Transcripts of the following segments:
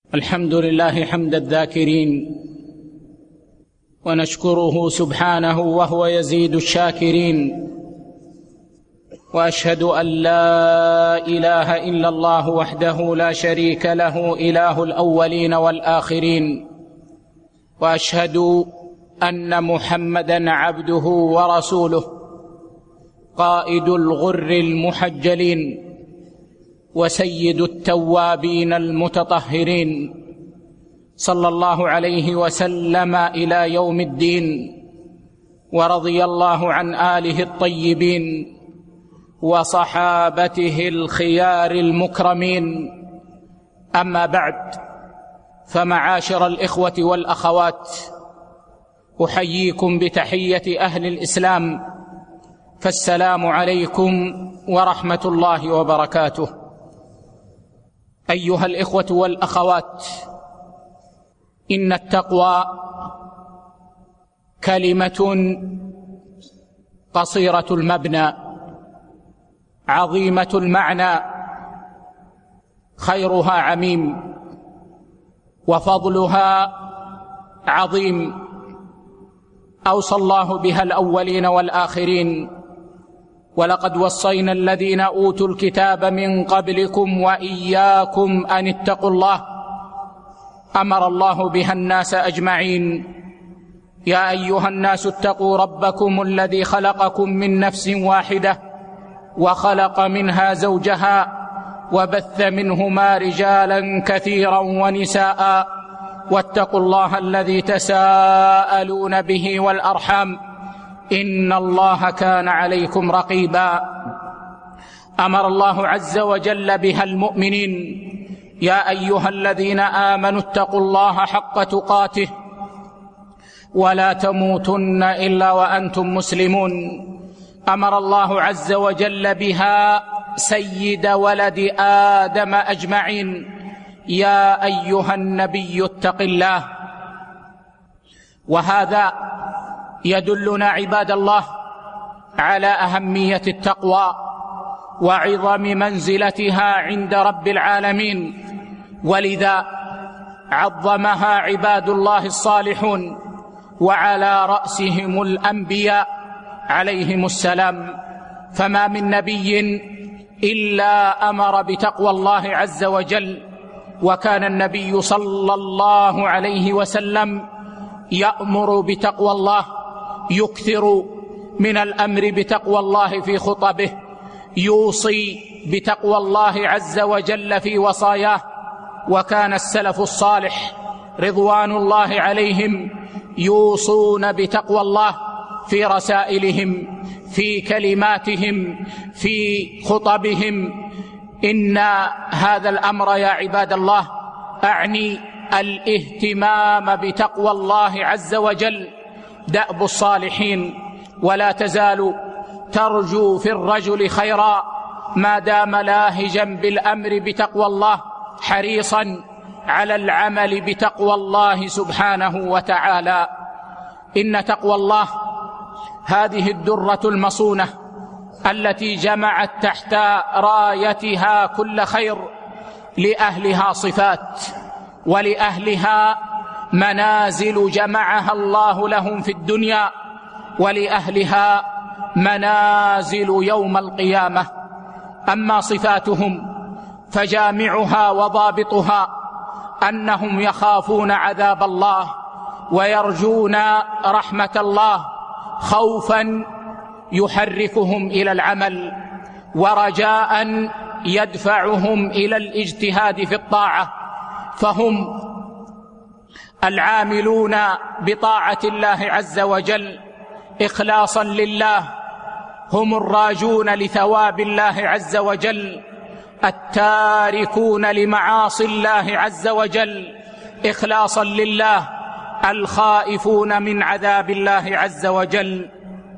الحمد لله حمد الذاكرين، ونشكره سبحانه وهو يزيد الشاكرين، وأشهد أن لا إله إلا الله وحده لا شريك له إله الأولين والآخرين، وأشهد أن محمدًا عبده ورسوله قائد الغر المحجلين وسيد التوابين المتطهرين، صلى الله عليه وسلم إلى يوم الدين، ورضي الله عن آله الطيبين وصحابته الخيار المكرمين. أما بعد، فمعاشر الإخوة والأخوات، أحييكم بتحية أهل الإسلام، فالسلام عليكم ورحمة الله وبركاته. أيها الإخوة والأخوات، إن التقوى كلمة قصيرة المبنى عظيمة المعنى، خيرها عميم وفضلها عظيم، أوصى الله بها الأولين والآخرين: ولقد وصينا الذين أوتوا الكتاب من قبلكم وإياكم أن اتقوا الله. أمر الله بها الناس أجمعين: يا أيها الناس اتقوا ربكم الذي خلقكم من نفس واحدة وخلق منها زوجها وبث منهما رجالا كثيرا ونساء، واتقوا الله الذي تساءلون به والأرحام، إن الله كان عليكم رقيبا. أمر الله عز وجل بها المؤمنين: يا أيها الذين آمنوا اتقوا الله حق تقاته ولا تموتن إلا وأنتم مسلمون. أمر الله عز وجل بها سيد ولد آدم أجمعين: يا أيها النبي اتق الله. وهذا يدلنا عباد الله على أهمية التقوى وعظم منزلتها عند رب العالمين، ولذا عظمها عباد الله الصالحون، وعلى رأسهم الأنبياء عليهم السلام. فما من نبي إلا أمر بتقوى الله عز وجل، وكان النبي صلى الله عليه وسلم يأمر بتقوى الله، يكثر من الأمر بتقوى الله في خطبه، يوصي بتقوى الله عز وجل في وصاياه. وكان السلف الصالح رضوان الله عليهم يوصون بتقوى الله في رسائلهم، في كلماتهم، في خطبهم. إن هذا الأمر يا عباد الله أعني الاهتمام بتقوى الله عز وجل دأب الصالحين، ولا تزال ترجو في الرجل خيرا ما دام لاهجا بالأمر بتقوى الله، حريصا على العمل بتقوى الله سبحانه وتعالى. إن تقوى الله هذه الدرة المصونة التي جمعت تحت رايتها كل خير، لأهلها صفات ولأهلها منازل جمعها الله لهم في الدنيا، ولأهلها منازل يوم القيامة. أما صفاتهم فجامعها وضابطها أنهم يخافون عذاب الله ويرجون رحمة الله، خوفا يحركهم إلى العمل، ورجاء يدفعهم إلى الاجتهاد في الطاعة. فهم العاملون بطاعة الله عز وجل إخلاصا لله، هم الراجون لثواب الله عز وجل، التاركون لمعاصي الله عز وجل إخلاصا لله، الخائفون من عذاب الله عز وجل.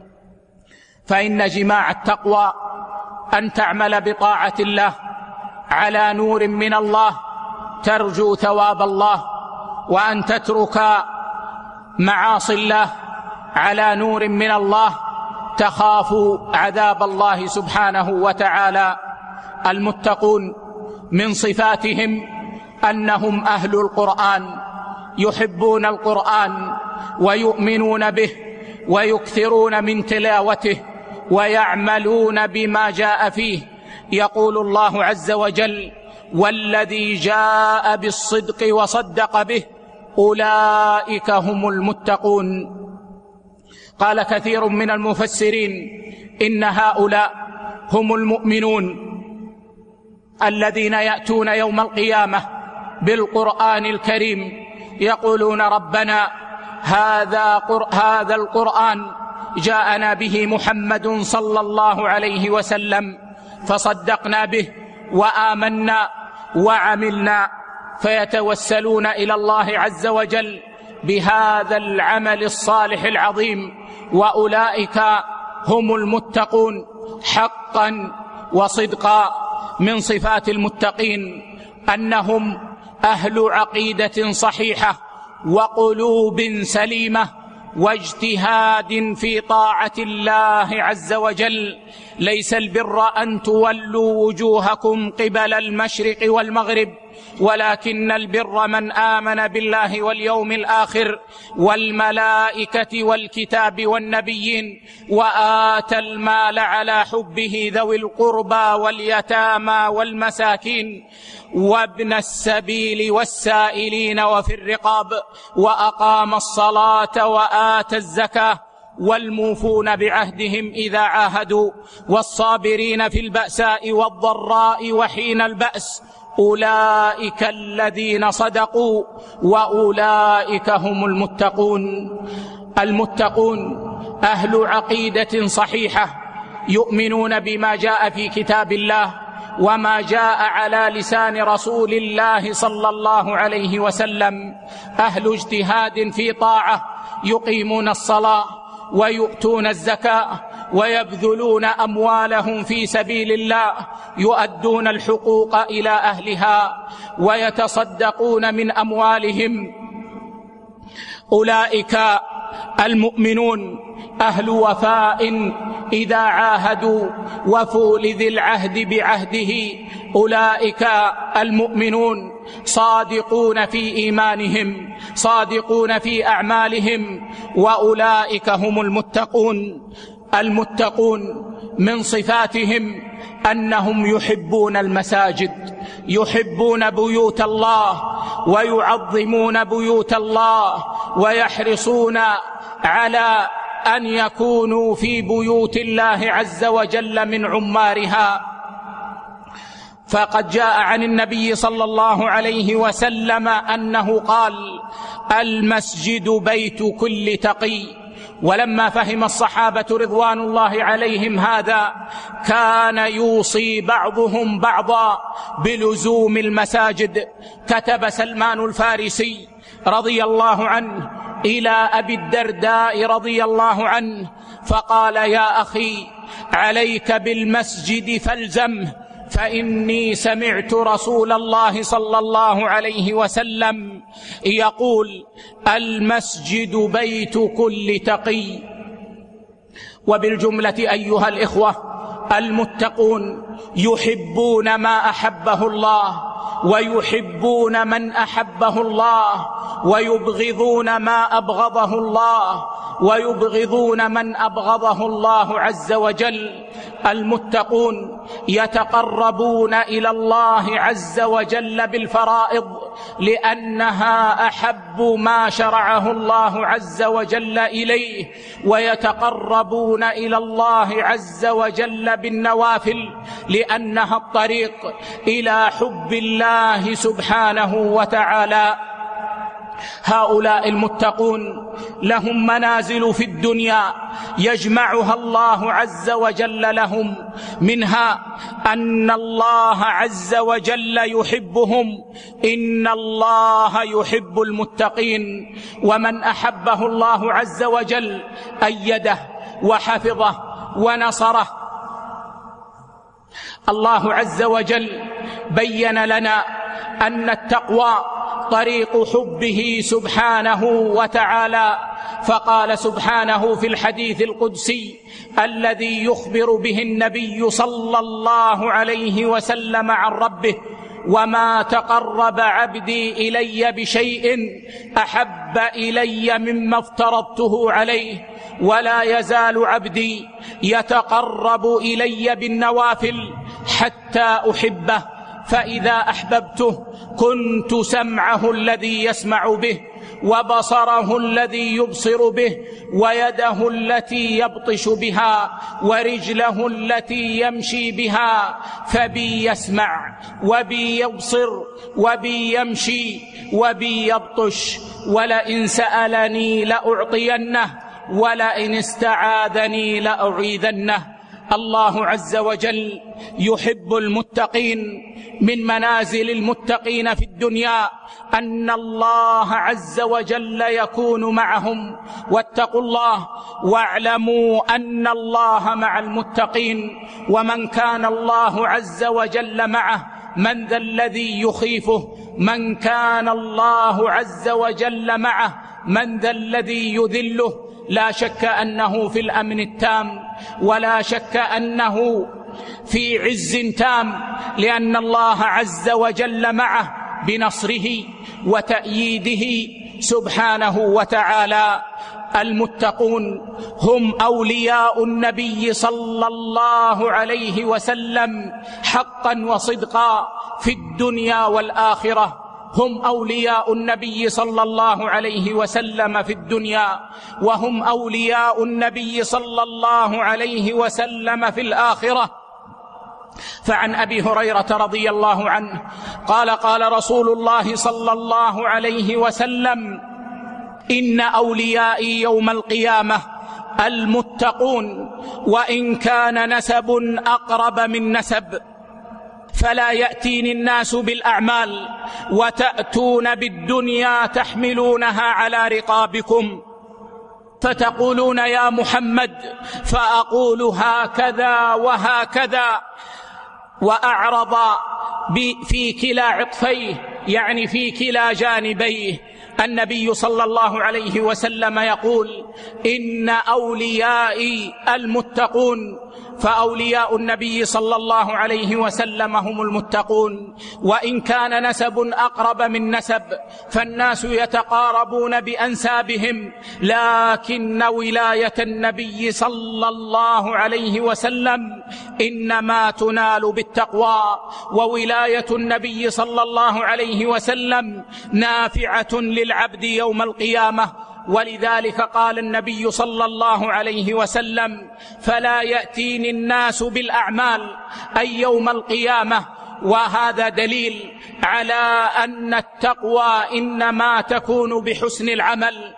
فإن جماع التقوى أن تعمل بطاعة الله على نور من الله ترجو ثواب الله، وأن تترك معاصي الله على نور من الله تخاف عذاب الله سبحانه وتعالى. المتقون من صفاتهم أنهم أهل القرآن، يحبون القرآن ويؤمنون به ويكثرون من تلاوته ويعملون بما جاء فيه. يقول الله عز وجل: والذي جاء بالصدق وصدق به أولئك هم المتقون. قال كثير من المفسرين إن هؤلاء هم المؤمنون الذين يأتون يوم القيامة بالقرآن الكريم يقولون: ربنا هذا القرآن جاءنا به محمد صلى الله عليه وسلم فصدقنا به وآمنا وعملنا. فيتوسلون إلى الله عز وجل بهذا العمل الصالح العظيم، وأولئك هم المتقون حقا وصدقا. من صفات المتقين أنهم أهل عقيدة صحيحة وقلوب سليمة واجتهاد في طاعة الله عز وجل. ليس البر أن تولوا وجوهكم قبل المشرق والمغرب، ولكن البر من آمن بالله واليوم الآخر والملائكة والكتاب والنبيين وآتى المال على حبه ذوي القربى واليتامى والمساكين وابن السبيل والسائلين وفي الرقاب وأقام الصلاة وآتى الزكاة والموفون بعهدهم إذا عاهدوا والصابرين في البأساء والضراء وحين البأس أولئك الذين صدقوا وأولئك هم المتقون. المتقون أهل عقيدة صحيحة يؤمنون بما جاء في كتاب الله وما جاء على لسان رسول الله صلى الله عليه وسلم، أهل اجتهاد في طاعة يقيمون الصلاة ويؤتون الزكاة ويبذلون أموالهم في سبيل الله، يؤدون الحقوق إلى أهلها ويتصدقون من أموالهم. أولئك المؤمنون أهل وفاء إذا عاهدوا وفوا لذي العهد بعهده. أولئك المؤمنون صادقون في إيمانهم صادقون في أعمالهم، وأولئك هم المتقون. المتقون من صفاتهم أنهم يحبون المساجد، يحبون بيوت الله ويعظمون بيوت الله ويحرصون على أن يكونوا في بيوت الله عز وجل من عمارها. فقد جاء عن النبي صلى الله عليه وسلم أنه قال: المسجد بيت كل تقي. ولما فهم الصحابة رضوان الله عليهم هذا كان يوصي بعضهم بعضا بلزوم المساجد. كتب سلمان الفارسي رضي الله عنه إلى أبي الدرداء رضي الله عنه فقال: يا أخي عليك بالمسجد فالزمه، فإني سمعت رسول الله صلى الله عليه وسلم يقول: المسجد بيت كل تقي. وبالجملة أيها الإخوة، المتقون يحبون ما أحبه الله ويحبون من أحبه الله ويبغضون ما أبغضه الله ويبغضون من أبغضه الله عز وجل. المتقون يتقربون إلى الله عز وجل بالفرائض لأنها أحب ما شرعه الله عز وجل إليه، ويتقربون إلى الله عز وجل بالنوافل لأنها الطريق إلى حب الله سبحانه وتعالى. هؤلاء المتقون لهم منازل في الدنيا يجمعها الله عز وجل لهم، منها أن الله عز وجل يحبهم. إن الله يحب المتقين، ومن أحبه الله عز وجل أيده وحفظه ونصره. الله عز وجل بين لنا أن التقوى طريق حبه سبحانه وتعالى، فقال سبحانه في الحديث القدسي الذي يخبر به النبي صلى الله عليه وسلم عن ربه: وما تقرب عبدي إلي بشيء أحب إلي مما افترضته عليه، ولا يزال عبدي يتقرب إلي بالنوافل حتى أحبه، فإذا أحببته كنت سمعه الذي يسمع به، وبصره الذي يبصر به، ويده التي يبطش بها، ورجله التي يمشي بها، فبي يسمع وبي يبصر وبي يمشي وبي يبطش، ولئن سألني لأعطينه، ولئن استعاذني لأعيذنه. الله عز وجل يحب المتقين. من منازل المتقين في الدنيا أن الله عز وجل يكون معهم. واتقوا الله واعلموا أن الله مع المتقين. ومن كان الله عز وجل معه من ذا الذي يخيفه؟ من كان الله عز وجل معه من ذا الذي يذله؟ لا شك أنه في الأمن التام، ولا شك أنه في عز تام، لأن الله عز وجل معه بنصره وتأييده سبحانه وتعالى. المتقون هم أولياء النبي صلى الله عليه وسلم حقا وصدقا في الدنيا والآخرة. هم أولياء النبي صلى الله عليه وسلم في الدنيا، وهم أولياء النبي صلى الله عليه وسلم في الآخرة. فعن أبي هريرة رضي الله عنه قال: قال رسول الله صلى الله عليه وسلم: إن أوليائي يوم القيامة المتقون، وإن كان نسب أقرب من نسب. فلا يأتيني الناس بالأعمال وتأتون بالدنيا تحملونها على رقابكم، فتقولون يا محمد، فأقول هكذا وهكذا، وأعرض في كلا عطفيه، يعني في كلا جانبيه. النبي صلى الله عليه وسلم يقول: إن أوليائي المتقون. فأولياء النبي صلى الله عليه وسلم هم المتقون. وإن كان نسب أقرب من نسب، فالناس يتقاربون بأنسابهم، لكن ولاية النبي صلى الله عليه وسلم إنما تنال بالتقوى، وولاية النبي صلى الله عليه وسلم نافعة للعبد يوم القيامة. ولذلك قال النبي صلى الله عليه وسلم: فلا يأتيني الناس بالأعمال أي يوم القيامة. وهذا دليل على أن التقوى إنما تكون بحسن العمل.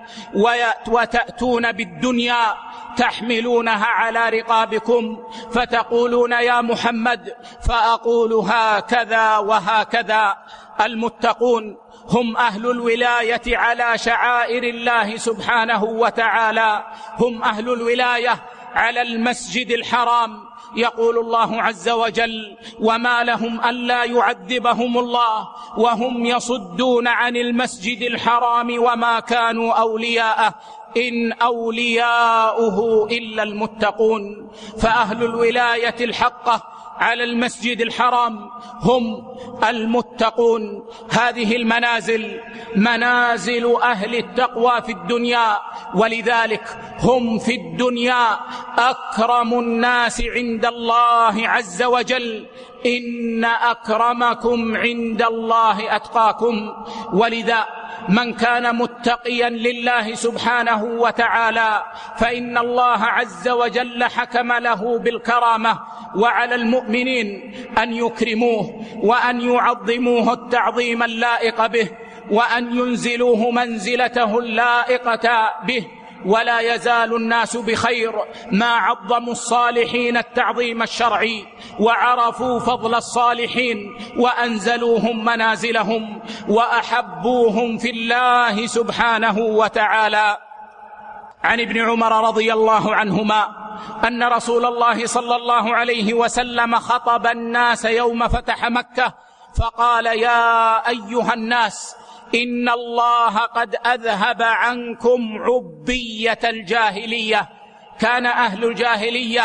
وتأتون بالدنيا تحملونها على رقابكم، فتقولون يا محمد، فأقول هكذا وهكذا. المتقون هم أهل الولاية على شعائر الله سبحانه وتعالى، هم أهل الولاية على المسجد الحرام. يقول الله عز وجل: وما لهم ألا يعذبهم الله وهم يصدون عن المسجد الحرام وما كانوا أولياءه إن أولياؤه إلا المتقون. فأهل الولاية الحقة على المسجد الحرام هم المتقون. هذه المنازل منازل أهل التقوى في الدنيا، ولذلك هم في الدنيا أكرم الناس عند الله عز وجل: إن أكرمكم عند الله أتقاكم. ولذا من كان متقيا لله سبحانه وتعالى فإن الله عز وجل حكم له بالكرامة، وعلى المؤمنين أن يكرموه وأن يعظموه التعظيم اللائق به، وأن ينزلوه منزلته اللائقة به. ولا يزال الناس بخير ما عظموا الصالحين التعظيم الشرعي، وعرفوا فضل الصالحين، وأنزلوهم منازلهم، وأحبوهم في الله سبحانه وتعالى. عن ابن عمر رضي الله عنهما أن رسول الله صلى الله عليه وسلم خطب الناس يوم فتح مكة فقال: يا أيها الناس، إن الله قد أذهب عنكم عبية الجاهلية. كان أهل الجاهلية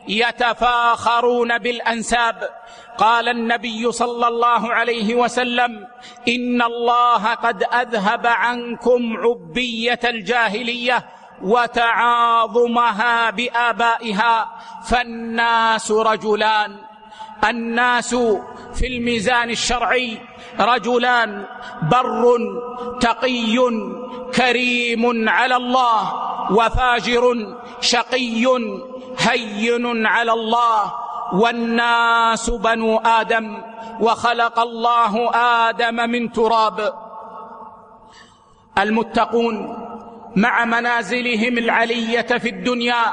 يتفاخرون بالأنساب. قال النبي صلى الله عليه وسلم: إن الله قد أذهب عنكم عبية الجاهلية وتعاظمها بآبائها، فالناس رجلان. الناس في الميزان الشرعي رجلان: بر تقي كريم على الله، وفاجر شقي هين على الله. والناس بنو آدم، وخلق الله آدم من تراب. المتقون مع منازلهم العلية في الدنيا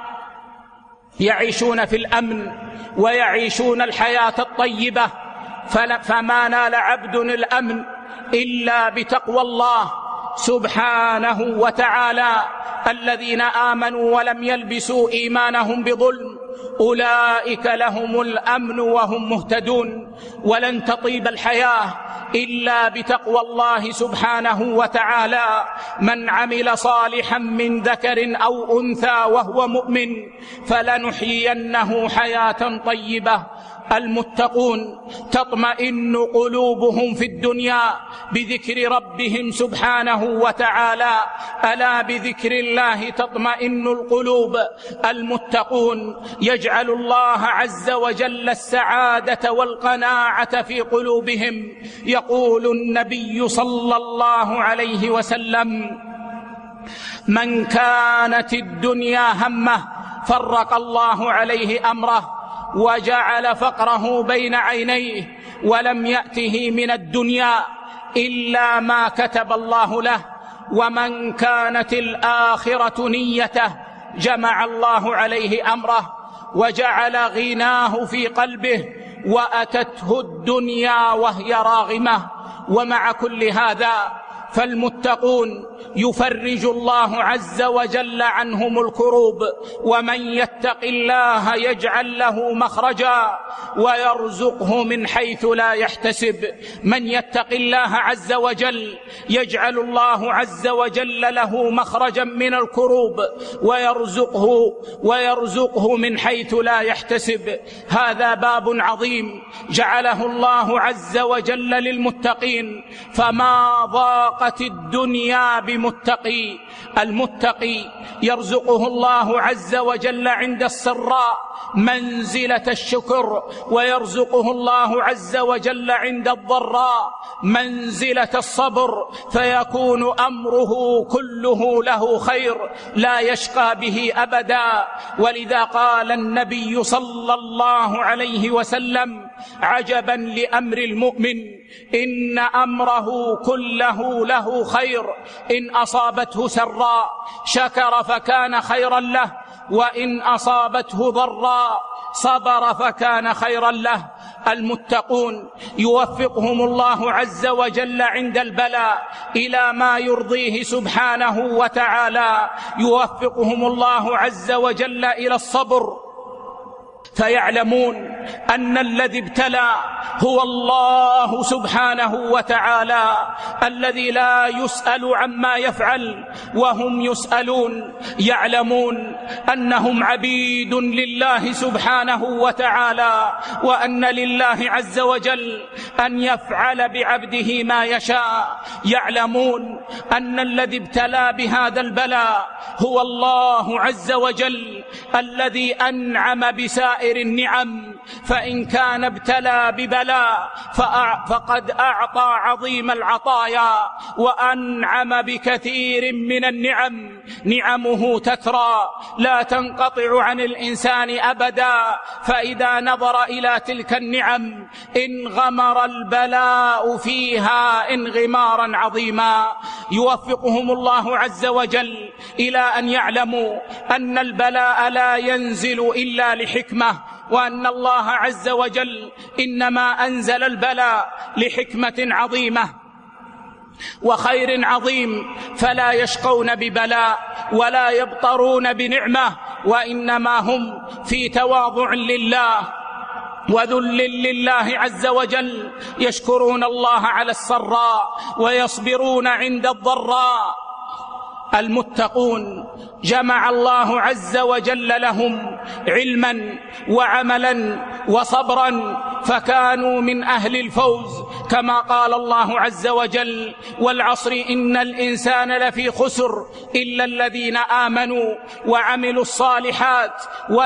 يعيشون في الأمن ويعيشون الحياة الطيبة، فما نال عبد الأمن إلا بتقوى الله سبحانه وتعالى. الذين آمنوا ولم يلبسوا إيمانهم بظلم أولئك لهم الأمن وهم مهتدون. ولن تطيب الحياة إلا بتقوى الله سبحانه وتعالى. من عمل صالحا من ذكر أو أنثى وهو مؤمن فلنحيينه حياة طيبة. المتقون تطمئن قلوبهم في الدنيا بذكر ربهم سبحانه وتعالى. ألا بذكر الله تطمئن القلوب. المتقون يجعل الله عز وجل السعادة والقناعة في قلوبهم. يقول النبي صلى الله عليه وسلم: من كانت الدنيا همه فرق الله عليه أمره وجعل فقره بين عينيه، ولم يأته من الدنيا إلا ما كتب الله له. ومن كانت الآخرة نيته جمع الله عليه أمره وجعل غناه في قلبه، وأتته الدنيا وهي راغمة. ومع كل هذا فالمتقون يفرج الله عز وجل عنهم الكروب. ومن يتق الله يجعل له مخرجا ويرزقه من حيث لا يحتسب. من يتق الله عز وجل يجعل الله عز وجل له مخرجا من الكروب ويرزقه من حيث لا يحتسب. هذا باب عظيم جعله الله عز وجل للمتقين، فما ضاق الدنيا بمتقي. المتقي يرزقه الله عز وجل عند السراء منزلة الشكر، ويرزقه الله عز وجل عند الضراء منزلة الصبر، فيكون أمره كله له خير لا يشقى به أبدا. ولذا قال النبي صلى الله عليه وسلم: عجبا لأمر المؤمن إن أمره كله له خير، إن أصابته سراء شكر فكان خيرا له، وإن أصابته ضراء صبر فكان خيرا له. المتقون يوفقهم الله عز وجل عند البلاء إلى ما يرضيه سبحانه وتعالى. يوفقهم الله عز وجل إلى الصبر، فيعلمون أن الذي ابتلى هو الله سبحانه وتعالى، الذي لا يسأل عما يفعل وهم يسألون. يعلمون أنهم عبيد لله سبحانه وتعالى، وأن لله عز وجل أن يفعل بعبده ما يشاء. يعلمون أن الذي ابتلى بهذا البلاء هو الله عز وجل الذي أنعم بسائر النعم، فإن كان ابتلى ببلاء فقد أعطى عظيم العطايا وأنعم بكثير من النعم. نعمه تترى لا تنقطع عن الإنسان أبدا، فإذا نظر إلى تلك النعم انغمر البلاء فيها انغمارا عظيما. يوفقهم الله عز وجل إلى أن يعلموا أن البلاء لا ينزل إلا لحكمة، وأن الله عز وجل إنما أنزل البلاء لحكمة عظيمة وخير عظيم، فلا يشقون ببلاء ولا يبطرون بنعمة، وإنما هم في تواضع لله وذل لله عز وجل، يشكرون الله على السراء ويصبرون عند الضراء. المتقون جمع الله عز وجل لهم علما وعملا وصبرا، فكانوا من أهل الفوز، كما قال الله عز وجل: والعصر إن الإنسان لفي خسر إلا الذين آمنوا وعملوا الصالحات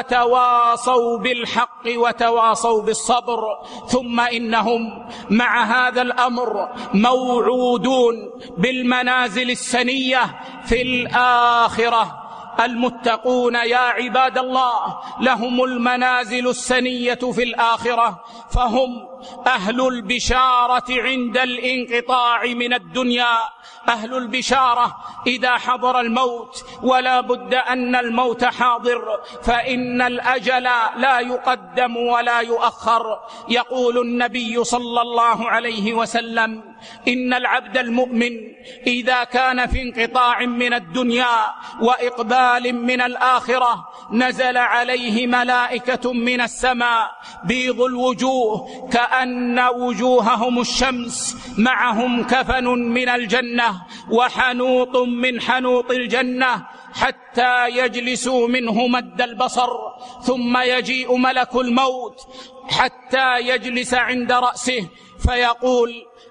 وتواصوا بالحق وتواصوا بالصبر. ثم إنهم مع هذا الأمر موعودون بالمنازل السنية في الآخرة. المتقون يا عباد الله لهم المنازل السنية في الآخرة، فهم أهل البشارة عند الانقطاع من الدنيا، أهل البشارة إذا حضر الموت، ولا بد أن الموت حاضر، فإن الأجل لا يقدم ولا يؤخر. يقول النبي صلى الله عليه وسلم: إن العبد المؤمن إذا كان في انقطاع من الدنيا وإقبال من الآخرة نزل عليه ملائكة من السماء بيض الوجوه كأن وجوههم الشمس، معهم كفن من الجنة وحنوط من حنوط الجنة، حتى يجلسوا منه مد البصر، ثم يجيء ملك الموت حتى يجلس عند رأسه فيقول: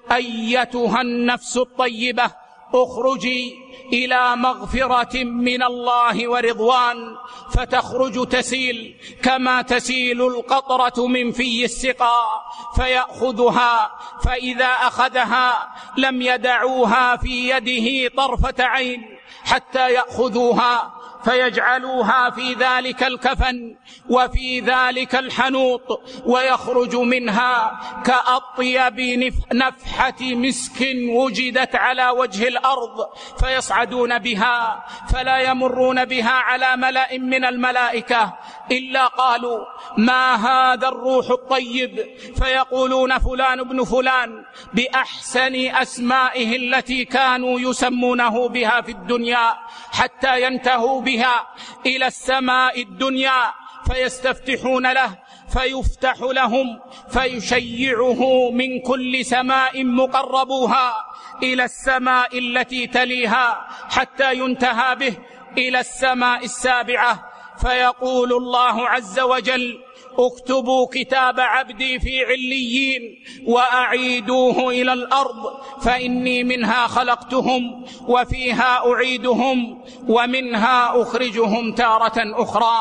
أيتها النفس الطيبة اخرجي إلى مغفرة من الله ورضوان، فتخرج تسيل كما تسيل القطرة من في السقاء، فيأخذها، فإذا أخذها لم يدعوها في يده طرفة عين حتى يأخذوها فيجعلوها في ذلك الكفن وفي ذلك الحنوط، ويخرج منها كأطيب نفحة مسك وجدت على وجه الأرض، فيصعدون بها فلا يمرون بها على ملأ من الملائكة إلا قالوا: ما هذا الروح الطيب؟ فيقولون: فلان ابن فلان، بأحسن أسمائه التي كانوا يسمونه بها في الدنيا، حتى ينتهوا بها إلى السماء الدنيا، فيستفتحون له فيفتح لهم، فيشيعه من كل سماء مقربوها إلى السماء التي تليها، حتى ينتهى به إلى السماء السابعة. فيقول الله عز وجل: اكتبوا كتاب عبدي في عليين وأعيدوه إلى الأرض، فإني منها خلقتهم وفيها أعيدهم ومنها أخرجهم تارة أخرى.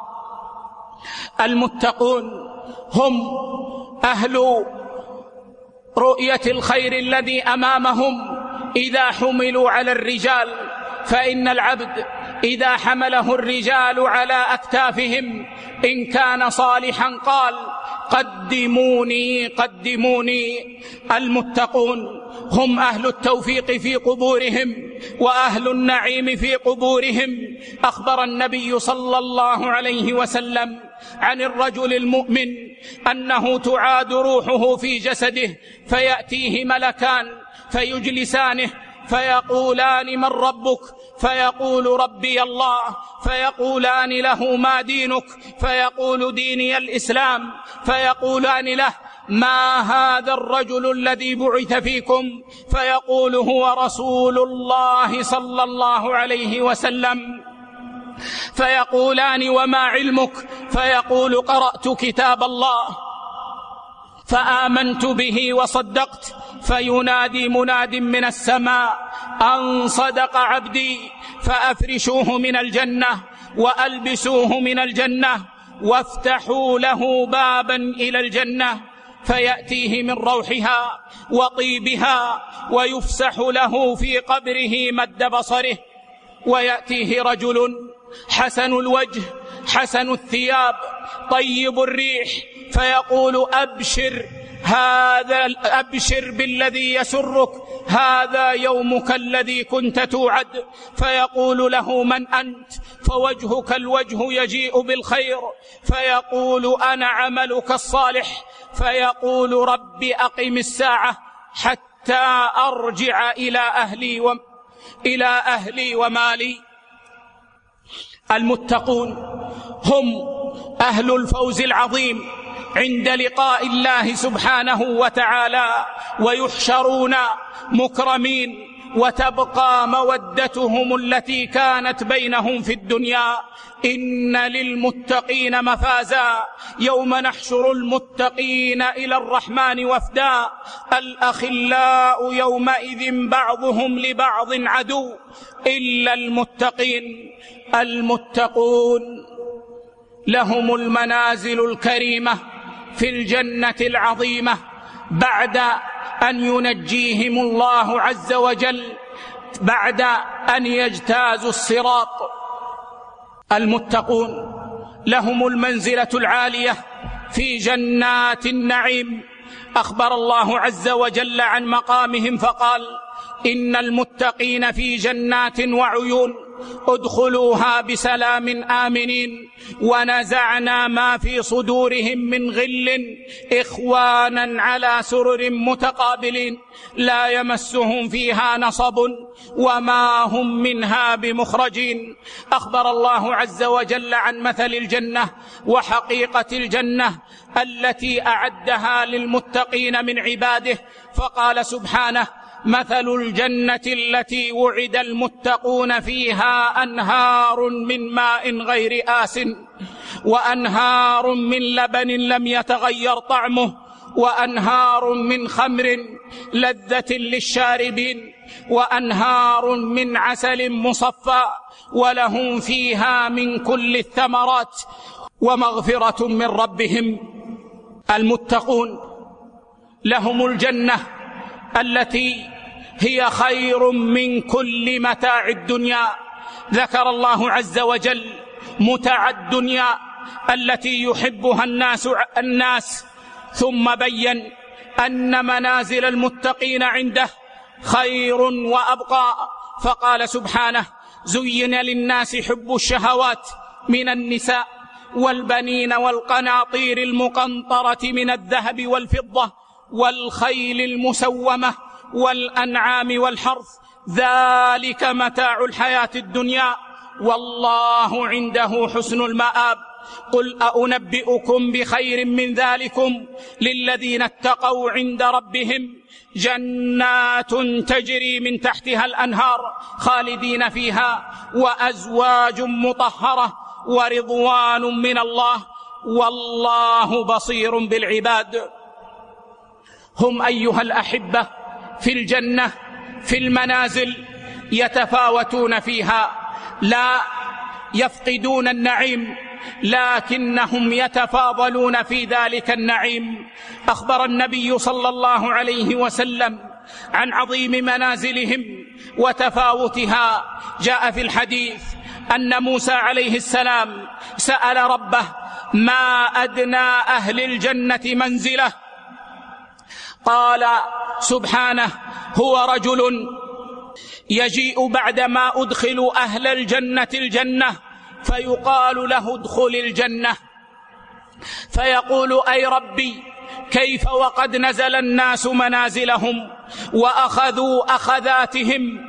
المتقون هم أهل رؤية الخير الذي أمامهم إذا حملوا على الرجال، فإن العبد إذا حمله الرجال على أكتافهم إن كان صالحا قال: قدموني قدموني. المتقون هم أهل التوفيق في قبورهم وأهل النعيم في قبورهم. أخبر النبي صلى الله عليه وسلم عن الرجل المؤمن أنه تعاد روحه في جسده، فيأتيه ملكان فيجلسانه فيقولان: من ربك؟ فيقول: ربي الله. فيقولان له: ما دينك؟ فيقول: ديني الإسلام. فيقولان له: ما هذا الرجل الذي بعث فيكم؟ فيقول: هو رسول الله صلى الله عليه وسلم. فيقولان: وما علمك؟ فيقول: قرأت كتاب الله فآمنت به وصدقت. فينادي مناد من السماء: أن صدق عبدي، فأفرشوه من الجنة وألبسوه من الجنة وافتحوا له بابا إلى الجنة، فيأتيه من روحها وطيبها ويفسح له في قبره مد بصره. ويأتيه رجل حسن الوجه حسن الثياب طيب الريح، فيقول: أبشر بالذي يسرك، هذا يومك الذي كنت توعد. فيقول له: من أنت؟ فوجهك الوجه يجيء بالخير. فيقول: أنا عملك الصالح. فيقول: رب أقم الساعة حتى أرجع إلى أهلي ومالي. المتقون هم أهل الفوز العظيم عند لقاء الله سبحانه وتعالى، ويحشرون مكرمين وتبقى مودتهم التي كانت بينهم في الدنيا. إن للمتقين مفازا يوم نحشر المتقين إلى الرحمن وفدا الأخلاء يومئذ بعضهم لبعض عدو إلا المتقين. المتقون لهم المنازل الكريمة في الجنة العظيمة بعد أن ينجيهم الله عز وجل بعد أن يجتازوا الصراط. المتقون لهم المنزلة العالية في جنات النعيم. أخبر الله عز وجل عن مقامهم فقال: إن المتقين في جنات وعيون ادخلوها بسلام آمنين ونزعنا ما في صدورهم من غل إخوانا على سرر متقابلين لا يمسهم فيها نصب وما هم منها بمخرجين. أخبر الله عز وجل عن مثل الجنة وحقيقة الجنة التي أعدها للمتقين من عباده، فقال سبحانه: مثل الجنة التي وعد المتقون فيها أنهار من ماء غير آسٍ وأنهار من لبن لم يتغير طعمه وأنهار من خمر لذة للشاربين وأنهار من عسل مصفى ولهم فيها من كل الثمرات ومغفرة من ربهم. المتقون لهم الجنة التي هي خير من كل متاع الدنيا. ذكر الله عز وجل متاع الدنيا التي يحبها الناس ثم بين أن منازل المتقين عنده خير وأبقى، فقال سبحانه: زين للناس حب الشهوات من النساء والبنين والقناطير المقنطرة من الذهب والفضة والخيل المسومة والأنعام والحرث ذلك متاع الحياة الدنيا والله عنده حسن المآب. قل أنبئكم بخير من ذلكم للذين اتقوا عند ربهم جنات تجري من تحتها الأنهار خالدين فيها وأزواج مطهرة ورضوان من الله والله بصير بالعباد. هم أيها الأحبة في الجنة في المنازل يتفاوتون فيها، لا يفقدون النعيم لكنهم يتفاضلون في ذلك النعيم. أخبر النبي صلى الله عليه وسلم عن عظيم منازلهم وتفاوتها. جاء في الحديث أن موسى عليه السلام سأل ربه: ما أدنى أهل الجنة منزله؟ قال سبحانه: هو رجل يجيء بعدما أدخل أهل الجنة الجنة فيقال له: ادخل الجنة، فيقول: أي ربي كيف وقد نزل الناس منازلهم وأخذوا أخذاتهم؟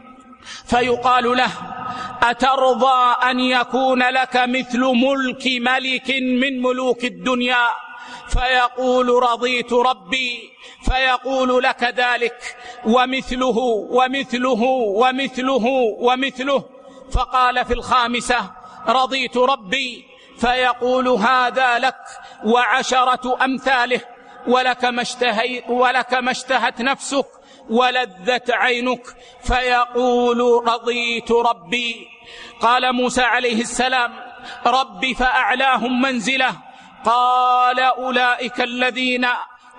فيقال له: أترضى أن يكون لك مثل ملك ملك من ملوك الدنيا؟ فيقول: رضيت ربي. فيقول: لك ذلك ومثله ومثله ومثله ومثله. فقال في الخامسة: رضيت ربي. فيقول: هذا لك وعشرة أمثاله ولك ما اشتهت نفسك ولذت عينك. فيقول: رضيت ربي. قال موسى عليه السلام: ربي فأعلاهم منزله. قال: أولئك الذين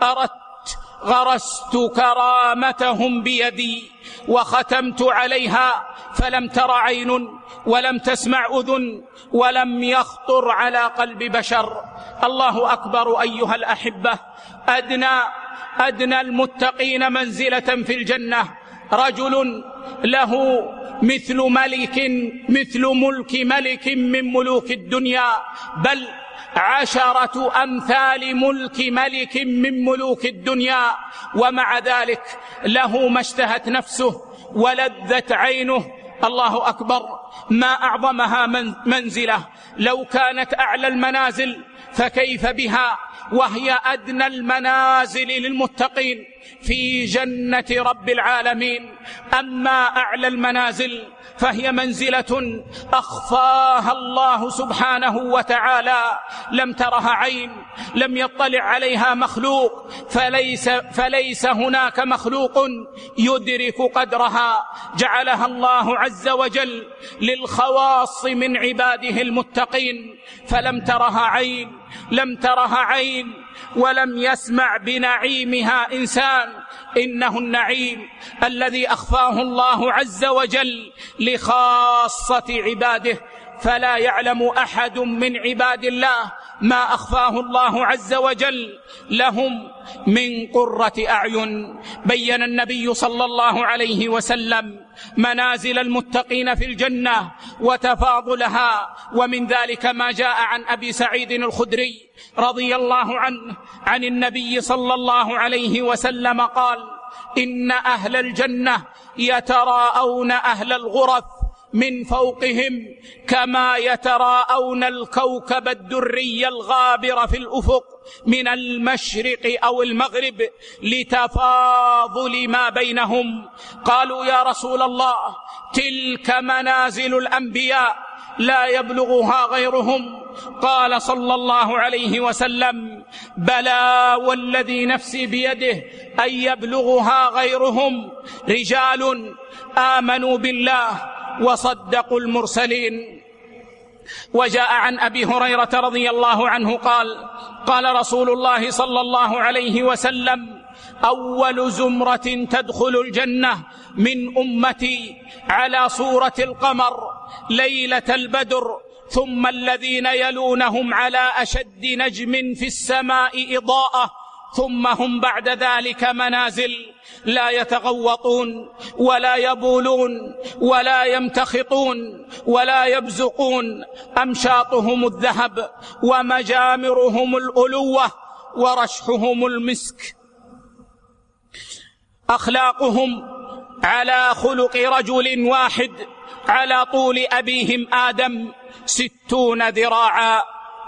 غرست كرامتهم بيدي وختمت عليها فلم تر عين ولم تسمع أذن ولم يخطر على قلب بشر. الله أكبر أيها الأحبة. أدنى المتقين منزلة في الجنة رجل له مثل ملك ملك من ملوك الدنيا، بل 10 أمثال ملك ملك من ملوك الدنيا، ومع ذلك له ما اشتهت نفسه ولذت عينه. الله أكبر. ما أعظمها منزلة. لو كانت أعلى المنازل فكيف بها وهي أدنى المنازل للمتقين في جنة رب العالمين. أما أعلى المنازل فهي منزلة أخفاها الله سبحانه وتعالى، لم ترها عين، لم يطلع عليها مخلوق، فليس هناك مخلوق يدرك قدرها. جعلها الله عز وجل للخواص من عباده المتقين، فلم ترها عين، لم ترها عين، ولم يسمع بنعيمها إنسان. إنه النعيم الذي أخفاه الله عز وجل لخاصة عباده، فلا يعلم أحد من عباد الله ما أخفاه الله عز وجل لهم من قرة أعين. بين النبي صلى الله عليه وسلم منازل المتقين في الجنة وتفاضلها، ومن ذلك ما جاء عن أبي سعيد الخدري رضي الله عنه عن النبي صلى الله عليه وسلم قال: إن أهل الجنة يتراءون أهل الغرف من فوقهم كما يتراءون الكوكب الدري الغابر في الأفق من المشرق أو المغرب لتفاضل ما بينهم. قالوا: يا رسول الله، تلك منازل الأنبياء لا يبلغها غيرهم. قال صلى الله عليه وسلم: بلى والذي نفسي بيده أن يبلغها غيرهم، رجال آمنوا بالله وصدقوا المرسلين. وجاء عن أبي هريرة رضي الله عنه قال: قال رسول الله صلى الله عليه وسلم: أول زمرة تدخل الجنة من أمتي على صورة القمر ليلة البدر، ثم الذين يلونهم على أشد نجم في السماء إضاءة، ثم هم بعد ذلك منازل لا يتغوطون ولا يبولون ولا يمتخطون ولا يبزقون، أمشاطهم الذهب ومجامرهم الألوة ورشحهم المسك. أخلاقهم على خلق رجل واحد على طول أبيهم آدم 60 ذراعا.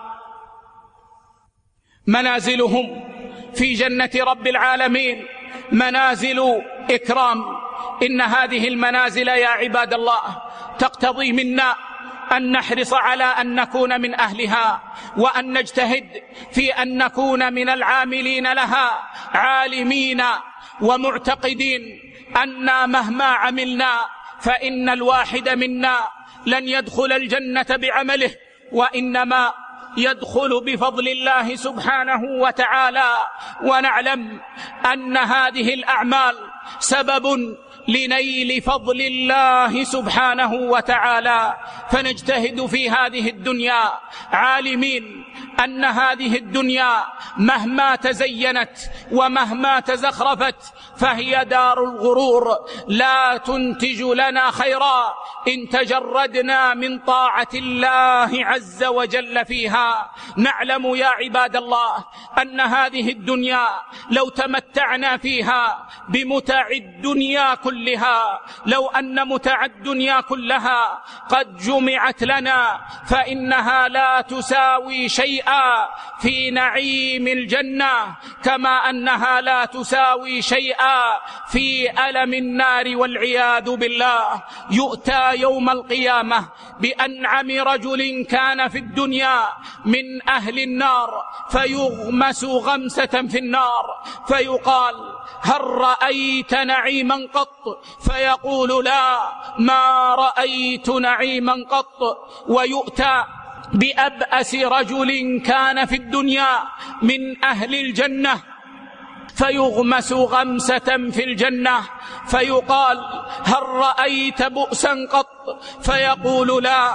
منازلهم في جنة رب العالمين منازل إكرام. إن هذه المنازل يا عباد الله تقتضي منا أن نحرص على أن نكون من أهلها، وأن نجتهد في أن نكون من العاملين لها، عالمين ومعتقدين أن مهما عملنا فإن الواحد منا لن يدخل الجنة بعمله، وإنما يدخل بفضل الله سبحانه وتعالى. ونعلم أن هذه الأعمال سبب لنيل فضل الله سبحانه وتعالى، فنجتهد في هذه الدنيا عالمين أن هذه الدنيا مهما تزينت ومهما تزخرفت فهي دار الغرور، لا تنتج لنا خيرا إن تجردنا من طاعة الله عز وجل فيها. نعلم يا عباد الله أن هذه الدنيا لو تمتعنا فيها بمتع الدنيا كلها، لو أن متع الدنيا كلها قد جمعت لنا فإنها لا تساوي شيئا في نعيم الجنة، كما أنها لا تساوي شيئا في ألم النار والعياذ بالله. يؤتى يوم القيامة بأنعم رجل كان في الدنيا من أهل النار فيغمس غمسة في النار، فيقال: هل رأيت نعيما قط؟ فيقول: لا، ما رأيت نعيما قط. ويؤتى بأبأس رجل كان في الدنيا من أهل الجنة فيغمس غمسة في الجنة، فيقال: هل رأيت بؤسا قط؟ فيقول: لا،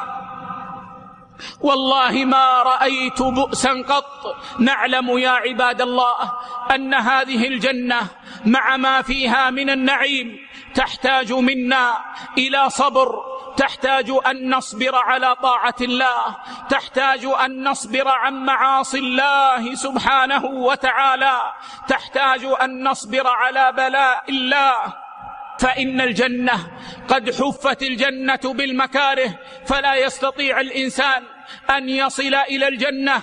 والله ما رأيت بؤسا قط. نعلم يا عباد الله أن هذه الجنة مع ما فيها من النعيم تحتاج منا إلى صبر، تحتاج أن نصبر على طاعة الله، تحتاج أن نصبر عن معاصي الله سبحانه وتعالى، تحتاج أن نصبر على بلاء الله. فإن الجنة قد حفت الجنة بالمكاره، فلا يستطيع الإنسان أن يصل إلى الجنة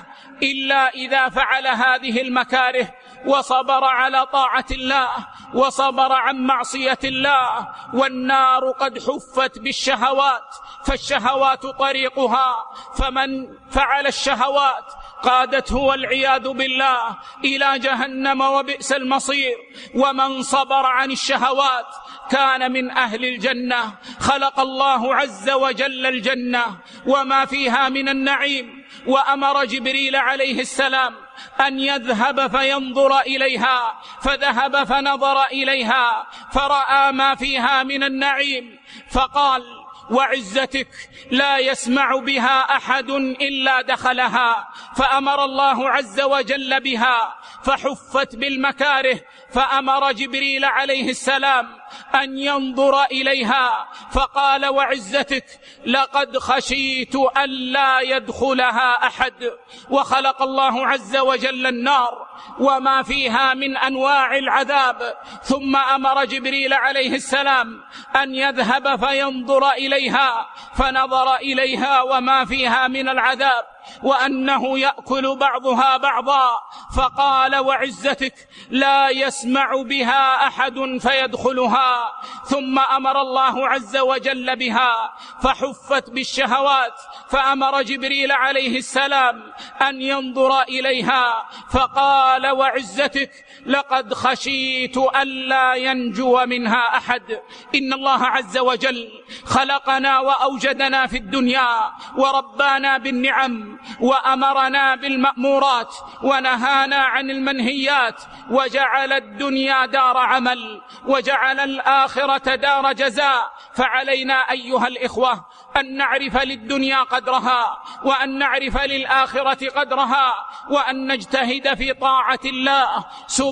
إلا إذا فعل هذه المكاره وصبر على طاعة الله وصبر عن معصية الله. والنار قد حفت بالشهوات، فالشهوات طريقها، فمن فعل الشهوات قادته والعياذ بالله إلى جهنم وبئس المصير. ومن صبر عن الشهوات كان من أهل الجنة. خلق الله عز وجل الجنة وما فيها من النعيم، وأمر جبريل عليه السلام أن يذهب فينظر إليها، فذهب فنظر إليها فرأى ما فيها من النعيم، فقال: وعزتك لا يسمع بها أحد إلا دخلها. فأمر الله عز وجل بها فحفت بالمكاره، فأمر جبريل عليه السلام أن ينظر إليها، فقال: وعزتك لقد خشيت ألا يدخلها أحد. وخلق الله عز وجل النار وما فيها من أنواع العذاب، ثم أمر جبريل عليه السلام أن يذهب فينظر إليها، فنظر إليها وما فيها من العذاب وأنه يأكل بعضها بعضا، فقال: وعزتك لا يسمع بها أحد فيدخلها. ثم أمر الله عز وجل بها فحفت بالشهوات، فأمر جبريل عليه السلام أن ينظر إليها، فقال: وعزتك لقد خشيت ألا ينجو منها أحد. إن الله عز وجل خلقنا وأوجدنا في الدنيا وربانا بالنعم، وأمرنا بالمأمورات ونهانا عن المنهيات، وجعل الدنيا دار عمل وجعل الآخرة دار جزاء. فعلينا أيها الإخوة أن نعرف للدنيا قدرها، وأن نعرف للآخرة قدرها، وأن نجتهد في طاعة الله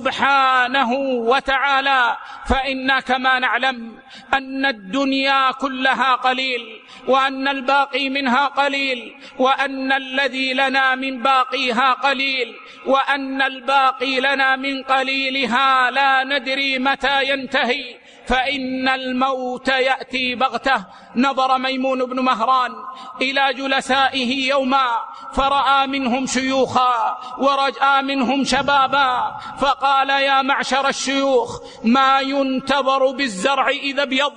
سبحانه وتعالى. فإنا كما نعلم أن الدنيا كلها قليل، وأن الباقي منها قليل، وأن الذي لنا من باقيها قليل، وأن الباقي لنا من قليلها لا ندري متى ينتهي، فإن الموت يأتي بغتة. نظر ميمون بن مهران إلى جلسائه يوما فرأى منهم شيوخا ورجأ منهم شبابا، فقال: يا معشر الشيوخ، ما ينتظر بالزرع إذا ابيض؟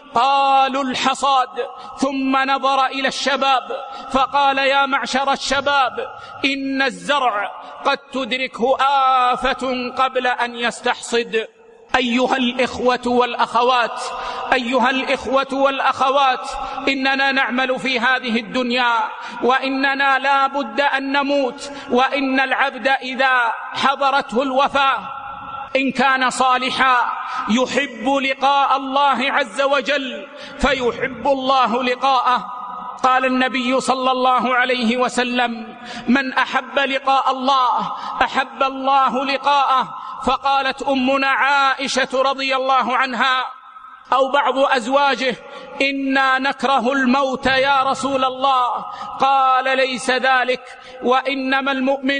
قالوا: الحصاد. ثم نظر إلى الشباب فقال: يا معشر الشباب، إن الزرع قد تدركه آفة قبل أن يستحصد. أيها الإخوة والأخوات، إننا نعمل في هذه الدنيا، وإننا لا بد أن نموت، وإن العبد إذا حضرته الوفاة إن كان صالحا يحب لقاء الله عز وجل فيحب الله لقاءه. قال النبي صلى الله عليه وسلم: من أحب لقاء الله أحب الله لقاءه. فقالت أمنا عائشة رضي الله عنها أو بعض أزواجه: إنا نكره الموت يا رسول الله. قال: ليس ذلك، وإنما المؤمن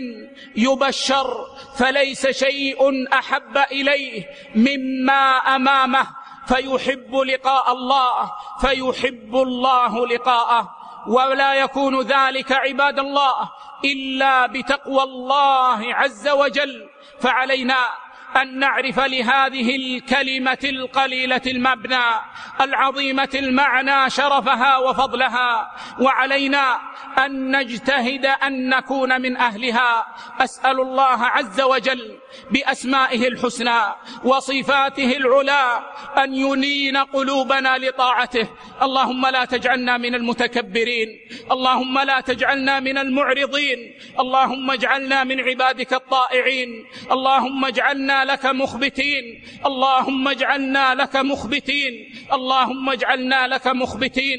يبشر فليس شيء أحب إليه مما أمامه، فيحب لقاء الله فيحب الله لقاءه. ولا يكون ذلك عباد الله إلا بتقوى الله عز وجل. فعلينا أن نعرف لهذه الكلمة القليلة المبنى العظيمة المعنى شرفها وفضلها، وعلينا أن نجتهد أن نكون من أهلها. أسأل الله عز وجل بأسمائه الحسنى وصفاته العلى أن يلين قلوبنا لطاعته. اللهم لا تجعلنا من المتكبرين، اللهم لا تجعلنا من المعرضين، اللهم اجعلنا من عبادك الطائعين، اللهم اجعلنا لك مخبتين، اللهم اجعلنا لك مخبتين، اللهم اجعلنا لك مخبتين.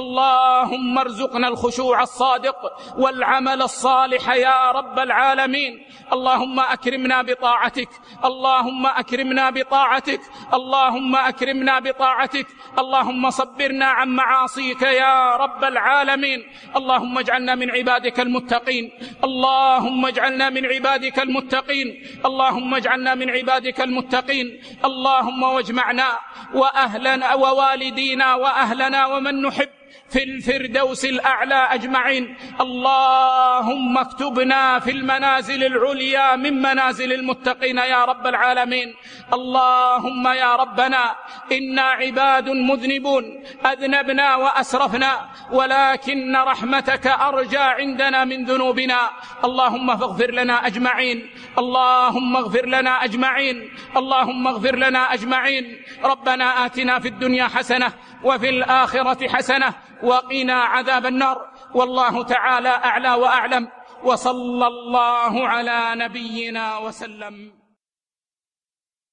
اللهم ارزقنا الخشوع الصادق والعمل الصالح يا رب العالمين. اللهم أكرمنا بطاعتك، اللهم أكرمنا بطاعتك، اللهم أكرمنا بطاعتك، اللهم صبرنا عن معاصيك يا رب العالمين. اللهم اجعلنا من عبادك المتقين، اللهم اجعلنا من عبادك المتقين، اللهم اجعلنا من عبادك المتقين. اللهم واجمعنا وأهلنا ووالدينا وأهلنا ومن نحب في الفردوس الأعلى أجمعين. اللهم اكتبنا في المنازل العليا من منازل المتقين يا رب العالمين. اللهم يا ربنا إنا عباد مذنبون أذنبنا وأسرفنا، ولكن رحمتك أرجى عندنا من ذنوبنا. اللهم فاغفر لنا أجمعين، اللهم اغفر لنا أجمعين، اللهم اغفر لنا أجمعين. ربنا آتنا في الدنيا حسنة وفي الآخرة حسنة وقنا عذاب النار. والله تعالى أعلى وأعلم، وصلى الله على نبينا وسلم.